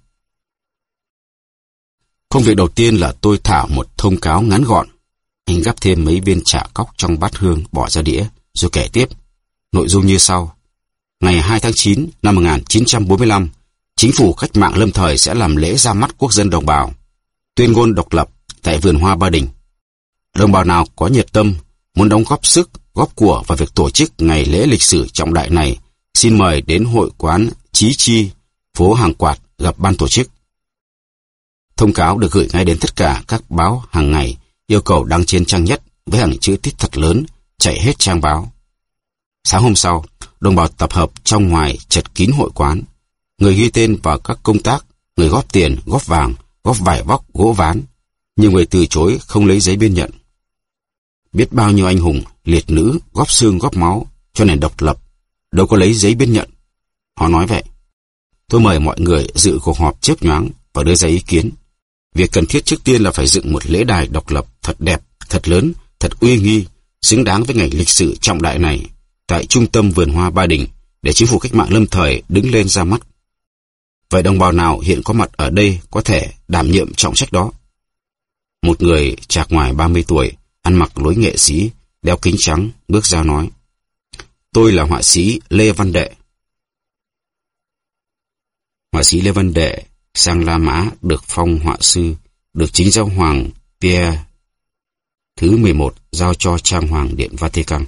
Công việc đầu tiên là tôi thảo một thông cáo ngắn gọn. Anh gắp thêm mấy viên chả cóc trong bát hương bỏ ra đĩa, rồi kể tiếp. Nội dung như sau. Ngày 2 tháng 9 năm 1945, Chính phủ cách mạng lâm thời sẽ làm lễ ra mắt quốc dân đồng bào, tuyên ngôn độc lập tại vườn hoa Ba Đình. Đồng bào nào có nhiệt tâm, muốn đóng góp sức, góp của vào việc tổ chức ngày lễ lịch sử trọng đại này, xin mời đến hội quán Chí Chi, phố Hàng Quạt gặp ban tổ chức. Thông cáo được gửi ngay đến tất cả các báo hàng ngày, yêu cầu đăng trên trang nhất với hàng chữ tít thật lớn, chạy hết trang báo. Sáng hôm sau, đồng bào tập hợp trong ngoài chật kín hội quán. Người ghi tên vào các công tác, người góp tiền, góp vàng, góp vải vóc, gỗ ván. Nhiều người từ chối không lấy giấy biên nhận. Biết bao nhiêu anh hùng, liệt nữ, góp xương góp máu cho nền độc lập, đâu có lấy giấy biên nhận. Họ nói vậy. Tôi mời mọi người dự cuộc họp chớp nhoáng và đưa ra ý kiến. Việc cần thiết trước tiên là phải dựng một lễ đài độc lập thật đẹp, thật lớn, thật uy nghi, xứng đáng với ngày lịch sử trọng đại này, tại trung tâm vườn hoa Ba Đình, để Chính phủ cách mạng lâm thời đứng lên ra mắt. Vậy đồng bào nào hiện có mặt ở đây có thể đảm nhiệm trọng trách đó? Một người chạc ngoài 30 tuổi, ăn mặc lối nghệ sĩ, đeo kính trắng, bước ra nói. Tôi là họa sĩ Lê Văn Đệ. Họa sĩ Lê Văn Đệ sang La Mã được phong họa sư, được chính giáo hoàng Pierre thứ 11 giao cho trang hoàng Điện Vatican.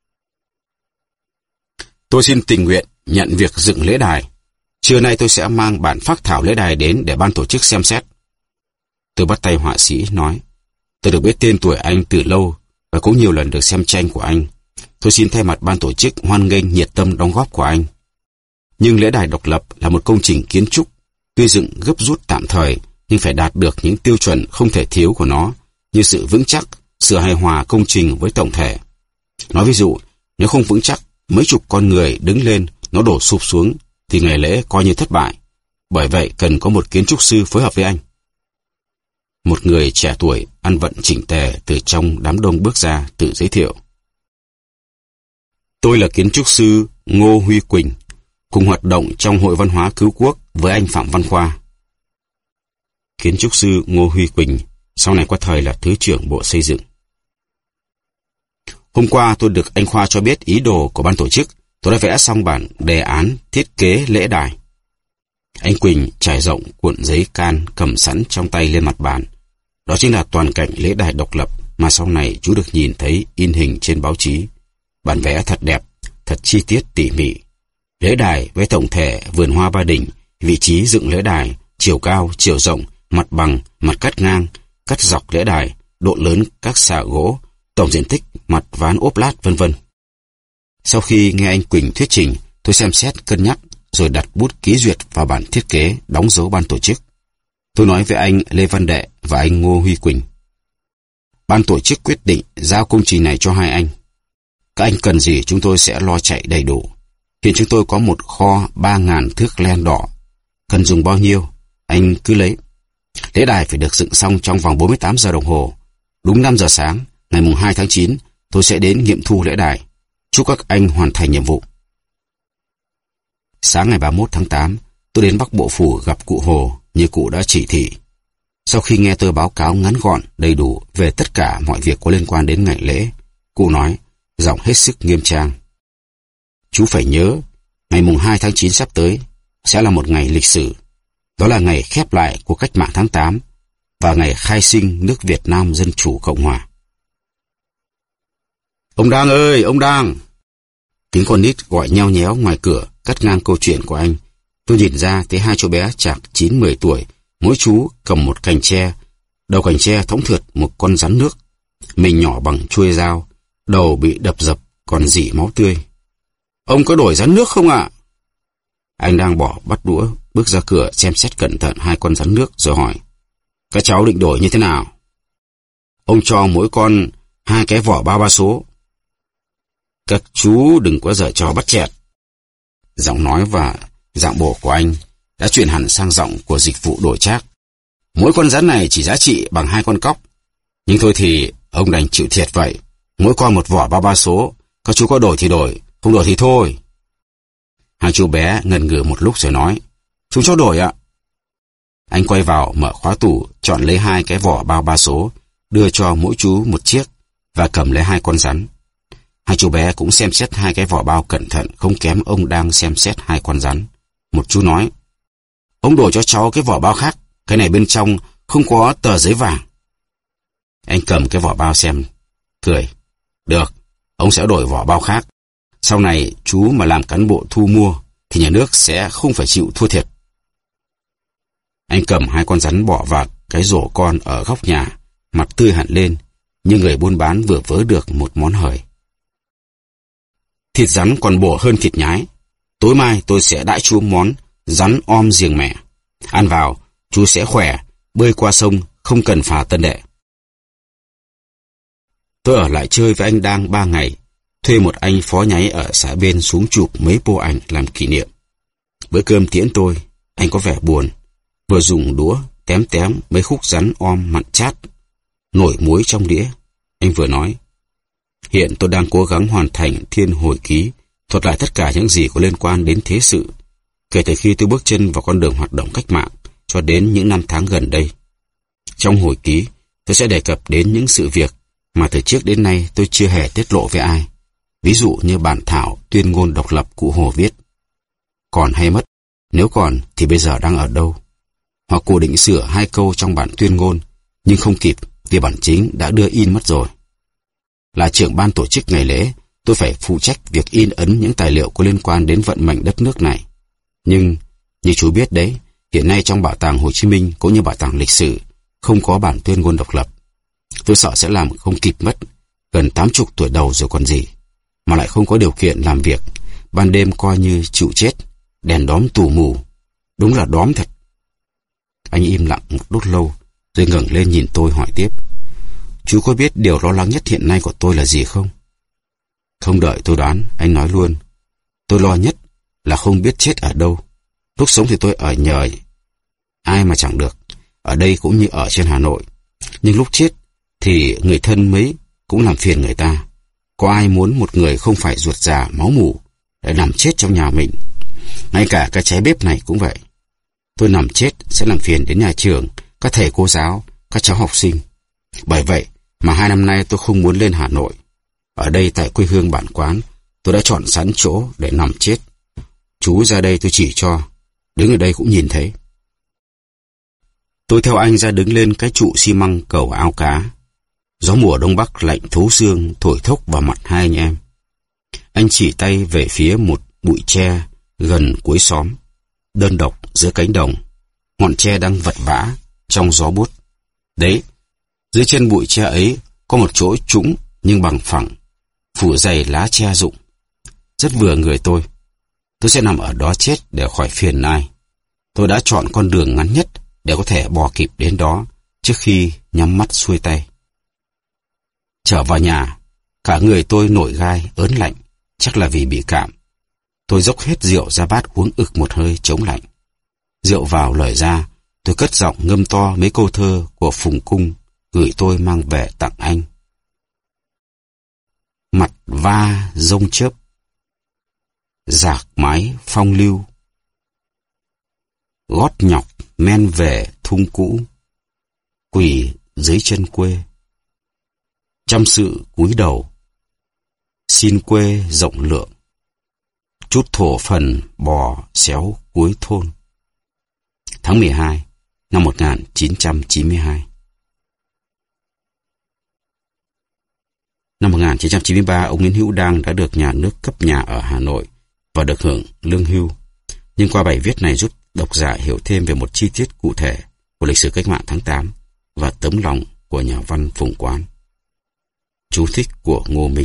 Tôi xin tình nguyện nhận việc dựng lễ đài. Trưa nay tôi sẽ mang bản phác thảo lễ đài đến để ban tổ chức xem xét. Tôi bắt tay họa sĩ nói, tôi được biết tên tuổi anh từ lâu và cũng nhiều lần được xem tranh của anh. Tôi xin thay mặt ban tổ chức hoan nghênh nhiệt tâm đóng góp của anh. Nhưng lễ đài độc lập là một công trình kiến trúc, tuy dựng gấp rút tạm thời nhưng phải đạt được những tiêu chuẩn không thể thiếu của nó, như sự vững chắc, sự hài hòa công trình với tổng thể. Nói ví dụ, nếu không vững chắc, mấy chục con người đứng lên, nó đổ sụp xuống, thì ngày lễ coi như thất bại. Bởi vậy cần có một kiến trúc sư phối hợp với anh. Một người trẻ tuổi, ăn vận chỉnh tề từ trong đám đông bước ra, tự giới thiệu. Tôi là kiến trúc sư Ngô Huy Quỳnh, cùng hoạt động trong Hội Văn hóa Cứu Quốc với anh Phạm Văn Khoa. Kiến trúc sư Ngô Huy Quỳnh sau này qua thời là Thứ trưởng Bộ Xây dựng. Hôm qua tôi được anh Khoa cho biết ý đồ của ban tổ chức. Tôi đã vẽ xong bản đề án thiết kế lễ đài. Anh Quỳnh trải rộng cuộn giấy can cầm sẵn trong tay lên mặt bàn. Đó chính là toàn cảnh lễ đài độc lập mà sau này chú được nhìn thấy in hình trên báo chí. Bản vẽ thật đẹp, thật chi tiết tỉ mỉ. Lễ đài với tổng thể vườn hoa Ba Đình, vị trí dựng lễ đài, chiều cao, chiều rộng, mặt bằng, mặt cắt ngang, cắt dọc lễ đài, độ lớn các xà gỗ, tổng diện tích, mặt ván ốp lát, vân vân. Sau khi nghe anh Quỳnh thuyết trình, tôi xem xét cân nhắc rồi đặt bút ký duyệt vào bản thiết kế, đóng dấu ban tổ chức. Tôi nói với anh Lê Văn Đệ và anh Ngô Huy Quỳnh. Ban tổ chức quyết định giao công trình này cho hai anh. Các anh cần gì chúng tôi sẽ lo chạy đầy đủ. Hiện chúng tôi có một kho 3.000 thước len đỏ. Cần dùng bao nhiêu, anh cứ lấy. Lễ đài phải được dựng xong trong vòng 48 giờ đồng hồ. Đúng 5 giờ sáng, ngày mùng 2 tháng 9, tôi sẽ đến nghiệm thu lễ đài. Chúc các anh hoàn thành nhiệm vụ. Sáng ngày 31 tháng 8, tôi đến Bắc Bộ Phủ gặp cụ Hồ như cụ đã chỉ thị. Sau khi nghe tôi báo cáo ngắn gọn, đầy đủ về tất cả mọi việc có liên quan đến ngày lễ, cụ nói, giọng hết sức nghiêm trang. Chú phải nhớ, ngày mùng 2 tháng 9 sắp tới sẽ là một ngày lịch sử. Đó là ngày khép lại cuộc cách mạng tháng 8 và ngày khai sinh nước Việt Nam Dân Chủ Cộng Hòa. Ông Đang ơi, ông Đang! Tiếng con nít gọi nheo nhéo ngoài cửa, cắt ngang câu chuyện của anh. Tôi nhìn ra thấy hai chú bé chạc 9-10 tuổi, mỗi chú cầm một cành tre. Đầu cành tre thõng thượt một con rắn nước. Mình nhỏ bằng chuôi dao, đầu bị đập dập còn rỉ máu tươi. Ông có đổi rắn nước không ạ? Anh đang bỏ bắt đũa, bước ra cửa xem xét cẩn thận hai con rắn nước rồi hỏi. Các cháu định đổi như thế nào? Ông cho mỗi con 2 cái vỏ 33 số. Các chú đừng có giở trò bắt chẹt. Giọng nói và dạng bộ của anh đã chuyển hẳn sang giọng của dịch vụ đổi trác. Mỗi con rắn này chỉ giá trị bằng 2 con cóc. Nhưng thôi thì ông đành chịu thiệt vậy. Mỗi con một vỏ bao 3 số. Các chú có đổi thì đổi, không đổi thì thôi. Hai chú bé ngần ngừ một lúc rồi nói, chúng cho đổi ạ. Anh quay vào mở khóa tủ, chọn lấy 2 cái vỏ bao 3 số, đưa cho mỗi chú một chiếc và cầm lấy 2 con rắn. Hai chú bé cũng xem xét 2 cái vỏ bao cẩn thận, không kém ông đang xem xét 2 con rắn. Một chú nói, ông đổi cho cháu cái vỏ bao khác, cái này bên trong không có tờ giấy vàng. Anh cầm cái vỏ bao xem, cười, được, ông sẽ đổi vỏ bao khác. Sau này chú mà làm cán bộ thu mua thì nhà nước sẽ không phải chịu thua thiệt. Anh cầm 2 con rắn bỏ vào cái rổ con ở góc nhà, mặt tươi hẳn lên, như người buôn bán vừa vớ được một món hời. Thịt rắn còn bổ hơn thịt nhái. Tối mai tôi sẽ đãi chú món rắn om giềng mẻ. Ăn vào, chú sẽ khỏe, bơi qua sông, không cần phà Tân Đệ. Tôi ở lại chơi với anh Đang 3 ngày, thuê một anh phó nháy ở xã bên xuống chụp mấy bộ ảnh làm kỷ niệm. Bữa cơm tiễn tôi, anh có vẻ buồn, vừa dùng đũa tém mấy khúc rắn om mặn chát, nổi muối trong đĩa. Anh vừa nói, hiện tôi đang cố gắng hoàn thành Thiên Hồi Ký, thuật lại tất cả những gì có liên quan đến thế sự, kể từ khi tôi bước chân vào con đường hoạt động cách mạng cho đến những năm tháng gần đây. Trong hồi ký, tôi sẽ đề cập đến những sự việc mà từ trước đến nay tôi chưa hề tiết lộ với ai, ví dụ như bản thảo tuyên ngôn độc lập cụ Hồ viết. Còn hay mất, nếu còn thì bây giờ đang ở đâu? Hoặc cụ định sửa 2 câu trong bản tuyên ngôn, nhưng không kịp vì bản chính đã đưa in mất rồi. Là trưởng ban tổ chức ngày lễ, tôi phải phụ trách việc in ấn những tài liệu có liên quan đến vận mệnh đất nước này. Nhưng, như chú biết đấy, hiện nay trong Bảo tàng Hồ Chí Minh cũng như Bảo tàng Lịch sử không có bản tuyên ngôn độc lập. Tôi sợ sẽ làm không kịp mất, gần 80 tuổi đầu rồi còn gì, mà lại không có điều kiện làm việc, ban đêm coi như chịu chết, đèn đóm tù mù, đúng là đóm thật. Anh im lặng một lúc lâu, rồi ngẩng lên nhìn tôi hỏi tiếp, chú có biết điều lo lắng nhất hiện nay của tôi là gì không? Không đợi tôi đoán, anh nói luôn, tôi lo nhất là không biết chết ở đâu. Lúc sống thì tôi ở nhờ ai mà chẳng được, ở đây cũng như ở trên Hà Nội. Nhưng lúc chết thì người thân mấy cũng làm phiền người ta. Có ai muốn một người không phải ruột già máu mủ để nằm chết trong nhà mình? Ngay cả cái cháy bếp này cũng vậy. Tôi nằm chết sẽ làm phiền đến nhà trường, các thầy cô giáo, các cháu học sinh. Bởi vậy mà 2 năm nay tôi không muốn lên Hà Nội. Ở đây tại quê hương bản quán, tôi đã chọn sẵn chỗ để nằm chết. Chú ra đây tôi chỉ cho, đứng ở đây cũng nhìn thấy. Tôi theo anh ra đứng lên cái trụ xi măng cầu ao cá. Gió mùa đông bắc lạnh thấu xương thổi thốc vào mặt hai anh em. Anh chỉ tay về phía một bụi tre gần cuối xóm, đơn độc giữa cánh đồng. Ngọn tre đang vật vã trong gió buốt. Đấy, dưới chân bụi tre ấy có một chỗ trũng nhưng bằng phẳng, phủ dày lá tre rụng. Rất vừa người tôi. Tôi sẽ nằm ở đó chết để khỏi phiền ai. Tôi đã chọn con đường ngắn nhất để có thể bò kịp đến đó trước khi nhắm mắt xuôi tay. Trở vào nhà, cả người tôi nổi gai, ớn lạnh, chắc là vì bị cảm. Tôi dốc hết rượu ra bát uống ực một hơi chống lạnh. Rượu vào lời ra, tôi cất giọng ngâm to mấy câu thơ của Phùng Cung gửi tôi mang về tặng anh. Mặt va rông chớp, rạc mái phong lưu, gót nhọc men về thung cũ, quỳ dưới chân quê. Trăm sự cúi đầu, xin quê rộng lượng, chút thổ phần bò xéo cuối thôn. Tháng 12 năm 1992. Năm 1993, ông Nguyễn Hữu Đang đã được nhà nước cấp nhà ở Hà Nội và được hưởng lương hưu. Nhưng qua bài viết này giúp độc giả hiểu thêm về một chi tiết cụ thể của lịch sử cách mạng tháng 8 và tấm lòng của nhà văn Phùng Quán. Chú thích của Ngô Minh.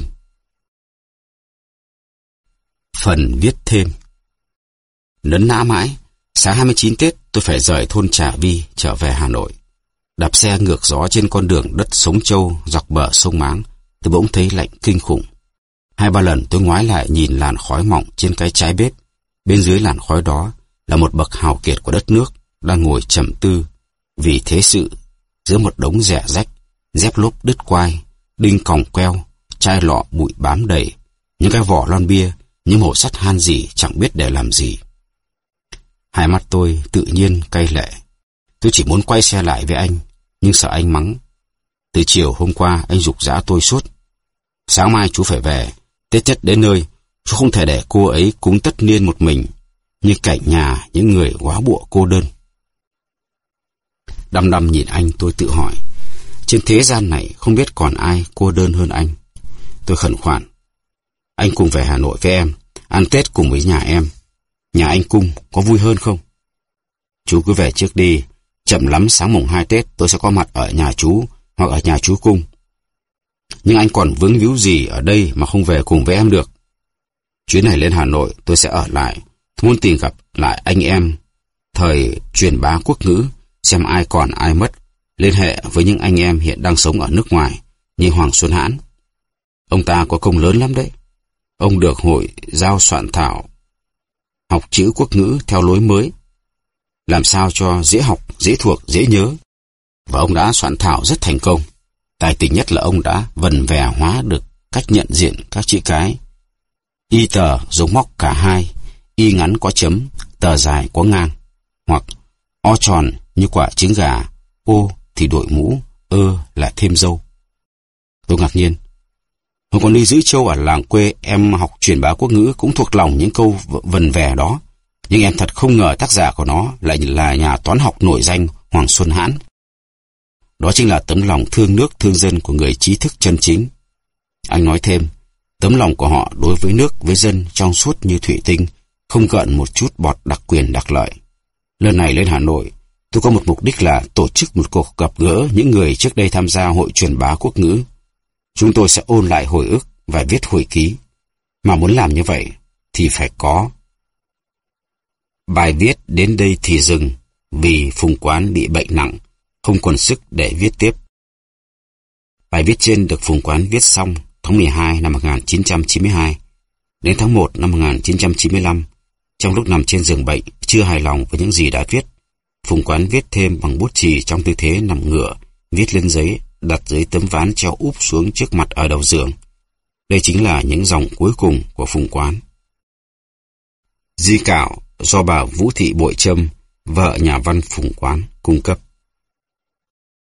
Phần viết thêm. Nấn ná mãi, sáng 29 Tết tôi phải rời thôn Trà Vi trở về Hà Nội. Đạp xe ngược gió trên con đường đất Sống Châu dọc bờ sông Máng, tôi bỗng thấy lạnh kinh khủng. 2-3 lần tôi ngoái lại nhìn làn khói mỏng trên cái trái bếp. Bên dưới làn khói đó, là một bậc hào kiệt của đất nước đang ngồi trầm tư vì thế sự giữa một đống rẻ rách, dép lốp đứt quai, đinh còng queo, chai lọ bụi bám đầy, những cái vỏ lon bia, những hộp sắt han gì chẳng biết để làm gì. Hai mắt tôi tự nhiên cay lệ. Tôi chỉ muốn quay xe lại với anh, nhưng sợ anh mắng. Từ chiều hôm qua anh giục giã tôi suốt. Sáng mai chú phải về, Tết nhất đến nơi, chú không thể để cô ấy cúng tất niên một mình, như cảnh nhà những người góa bụa cô đơn. Đăm đăm nhìn anh, tôi tự hỏi, trên thế gian này không biết còn ai cô đơn hơn anh. Tôi khẩn khoản, anh cùng về Hà Nội với em, ăn Tết cùng với nhà em. Nhà anh Cung có vui hơn không? Chú cứ về trước đi, chậm lắm sáng mùng 2 Tết tôi sẽ có mặt ở nhà chú hoặc ở nhà chú Cung. Nhưng anh còn vướng víu gì ở đây mà không về cùng với em được? Chuyến này lên Hà Nội tôi sẽ ở lại, tôi muốn tìm gặp lại anh em thời truyền bá quốc ngữ, xem ai còn ai mất, liên hệ với những anh em hiện đang sống ở nước ngoài như Hoàng Xuân Hãn. Ông ta có công lớn lắm đấy. Ông được hội giao soạn thảo học chữ quốc ngữ theo lối mới, làm sao cho dễ học, dễ thuộc, dễ nhớ. Và ông đã soạn thảo rất thành công. Tài tình nhất là ông đã vần vè hóa được cách nhận diện các chữ cái. Y tờ giống móc cả hai, y ngắn có chấm, tờ dài có ngang, hoặc o tròn như quả trứng gà, ô thì đội mũ, ơ là thêm dâu. Tôi ngạc nhiên. Hồi còn đi giữ trâu ở làng quê, em học truyền bá quốc ngữ cũng thuộc lòng những câu vần vè đó. Nhưng em thật không ngờ tác giả của nó lại là nhà toán học nổi danh Hoàng Xuân Hãn. Đó chính là tấm lòng thương nước thương dân của người trí thức chân chính. Anh nói thêm, tấm lòng của họ đối với nước với dân trong suốt như thủy tinh, không gợn một chút bọt đặc quyền đặc lợi. Lần này lên Hà Nội, tôi có một mục đích là tổ chức một cuộc gặp gỡ những người trước đây tham gia hội truyền bá quốc ngữ. Chúng tôi sẽ ôn lại hồi ức và viết hồi ký. Mà muốn làm như vậy thì phải có. Bài viết đến đây thì dừng, vì Phùng Quán bị bệnh nặng, không còn sức để viết tiếp. Bài viết trên được Phùng Quán viết xong tháng 12 năm 1992. Đến tháng 1 năm 1995, trong lúc nằm trên giường bệnh, chưa hài lòng với những gì đã viết, Phùng Quán viết thêm bằng bút chì trong tư thế nằm ngửa, viết lên giấy, đặt dưới tấm ván treo úp xuống trước mặt ở đầu giường. Đây chính là những dòng cuối cùng của Phùng Quán. Di cảo do bà Vũ Thị Bội Trâm, vợ nhà văn Phùng Quán, cung cấp.